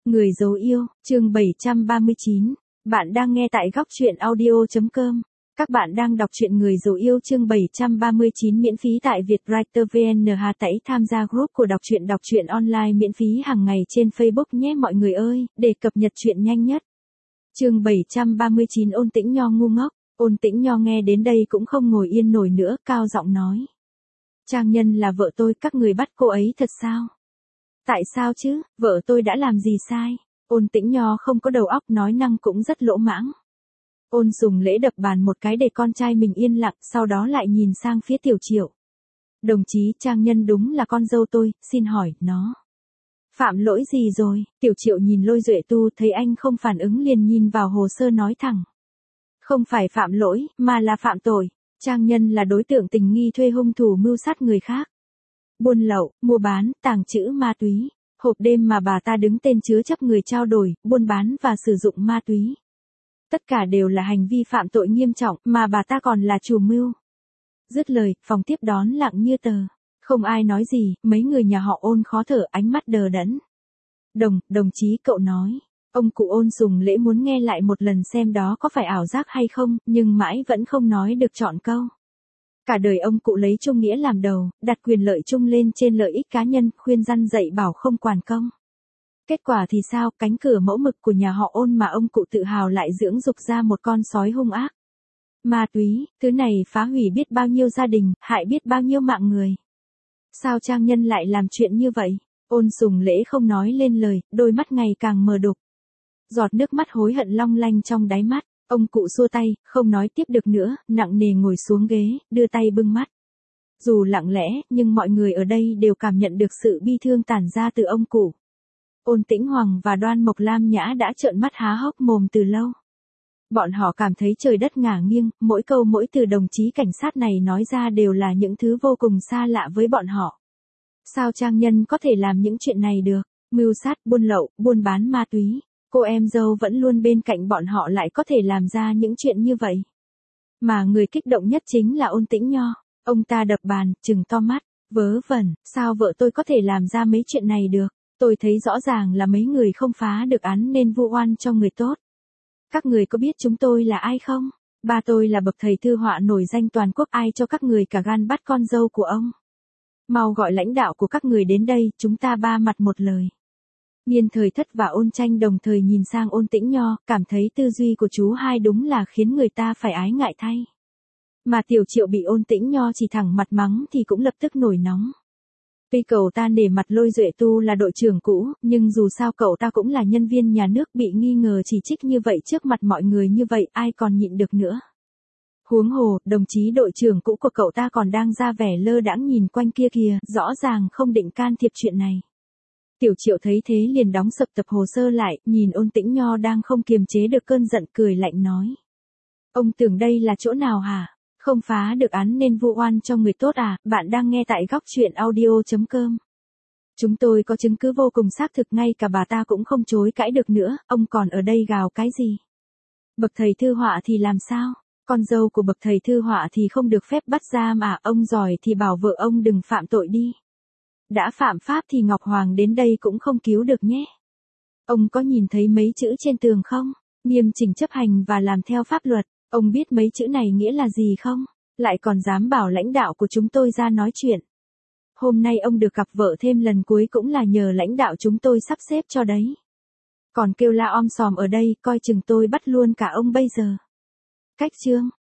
Người dấu yêu, chương 739. Bạn đang nghe tại góc truyện audio.com. Các bạn đang đọc truyện Người dấu yêu chương 739 miễn phí tại Vietwriter VN. Hãy tham gia group của đọc truyện online miễn phí hàng ngày trên Facebook nhé mọi người ơi, để cập nhật truyện nhanh nhất. Chương 739 Ôn Tĩnh Nho ngu ngốc. Ôn Tĩnh Nho nghe đến đây cũng không ngồi yên nổi nữa, cao giọng nói. Trang Nhân là vợ tôi, các người bắt cô ấy thật sao? Tại sao chứ, vợ tôi đã làm gì sai? Ôn Tĩnh Nho không có đầu óc, nói năng cũng rất lỗ mãng. Ôn Sùng Lễ đập bàn một cái để con trai mình yên lặng, sau đó lại nhìn sang phía Tiểu Triệu. Đồng chí, Trang Nhân đúng là con dâu tôi, xin hỏi, nó phạm lỗi gì rồi? Tiểu Triệu nhìn Lôi Duệ Tu thấy anh không phản ứng liền nhìn vào hồ sơ nói thẳng. Không phải phạm lỗi, mà là phạm tội. Trang Nhân là đối tượng tình nghi thuê hung thủ mưu sát người khác. Buôn lậu, mua bán, tàng trữ ma túy. Hộp đêm mà bà ta đứng tên chứa chấp người trao đổi, buôn bán và sử dụng ma túy. Tất cả đều là hành vi phạm tội nghiêm trọng, mà bà ta còn là chủ mưu. Dứt lời, phòng tiếp đón lặng như tờ. Không ai nói gì, mấy người nhà họ Ôn khó thở, ánh mắt đờ đẫn. Đồng chí cậu nói. Ông cụ Ôn Sùng Lễ muốn nghe lại một lần xem đó có phải ảo giác hay không, nhưng mãi vẫn không nói được trọn câu. Cả đời ông cụ lấy trung nghĩa làm đầu, đặt quyền lợi chung lên trên lợi ích cá nhân, khuyên răn dạy bảo không quản công. Kết quả thì sao, cánh cửa mẫu mực của nhà họ Ôn mà ông cụ tự hào lại dưỡng dục ra một con sói hung ác. Ma túy, thứ này phá hủy biết bao nhiêu gia đình, hại biết bao nhiêu mạng người. Sao Trang Nhân lại làm chuyện như vậy? Ôn Sùng Lễ không nói lên lời, đôi mắt ngày càng mờ đục. Giọt nước mắt hối hận long lanh trong đáy mắt. Ông cụ xua tay, không nói tiếp được nữa, nặng nề ngồi xuống ghế, đưa tay bưng mắt. Dù lặng lẽ, nhưng mọi người ở đây đều cảm nhận được sự bi thương tản ra từ ông cụ. Ôn Tĩnh Hoàng và Đoan Mộc Lam Nhã đã trợn mắt há hốc mồm từ lâu. Bọn họ cảm thấy trời đất ngả nghiêng, mỗi câu mỗi từ đồng chí cảnh sát này nói ra đều là những thứ vô cùng xa lạ với bọn họ. Sao Trang Nhân có thể làm những chuyện này được? Mưu sát, buôn lậu, buôn bán ma túy. Cô em dâu vẫn luôn bên cạnh bọn họ lại có thể làm ra những chuyện như vậy. Mà người kích động nhất chính là Ôn Tĩnh Nho. Ông ta đập bàn, trừng to mắt. Vớ vẩn, sao vợ tôi có thể làm ra mấy chuyện này được? Tôi thấy rõ ràng là mấy người không phá được án nên vu oan cho người tốt. Các người có biết chúng tôi là ai không? Ba tôi là bậc thầy thư họa nổi danh toàn quốc, ai cho các người cả gan bắt con dâu của ông? Mau gọi lãnh đạo của các người đến đây, chúng ta ba mặt một lời. Niên Thời Thất và Ôn Tranh đồng thời nhìn sang Ôn Tĩnh Nho, cảm thấy tư duy của chú hai đúng là khiến người ta phải ái ngại thay. Mà Tiểu Triệu bị Ôn Tĩnh Nho chỉ thẳng mặt mắng thì cũng lập tức nổi nóng. Tuy cậu ta nể mặt Lôi Duệ Tu là đội trưởng cũ, nhưng dù sao cậu ta cũng là nhân viên nhà nước, bị nghi ngờ chỉ trích như vậy trước mặt mọi người như vậy ai còn nhịn được nữa. Huống hồ, đồng chí đội trưởng cũ của cậu ta còn đang ra vẻ lơ đãng nhìn quanh kia kìa, rõ ràng không định can thiệp chuyện này. Tiểu Triệu thấy thế liền đóng sập tập hồ sơ lại, nhìn Ôn Tĩnh Nho đang không kiềm chế được cơn giận, cười lạnh nói. Ông tưởng đây là chỗ nào hả? Không phá được án nên vu oan cho người tốt à? Bạn đang nghe tại góc truyện audio.com. Chúng tôi có chứng cứ vô cùng xác thực, ngay cả bà ta cũng không chối cãi được nữa, ông còn ở đây gào cái gì? Bậc thầy thư họa thì làm sao? Con dâu của bậc thầy thư họa thì không được phép bắt giam à? Ông giỏi thì bảo vợ ông đừng phạm tội đi. Đã phạm pháp thì Ngọc Hoàng đến đây cũng không cứu được nhé. Ông có nhìn thấy mấy chữ trên tường không? Nghiêm chỉnh chấp hành và làm theo pháp luật. Ông biết mấy chữ này nghĩa là gì không? Lại còn dám bảo lãnh đạo của chúng tôi ra nói chuyện. Hôm nay ông được gặp vợ thêm lần cuối cũng là nhờ lãnh đạo chúng tôi sắp xếp cho đấy. Còn kêu la om sòm ở đây, coi chừng tôi bắt luôn cả ông bây giờ. Cách chương.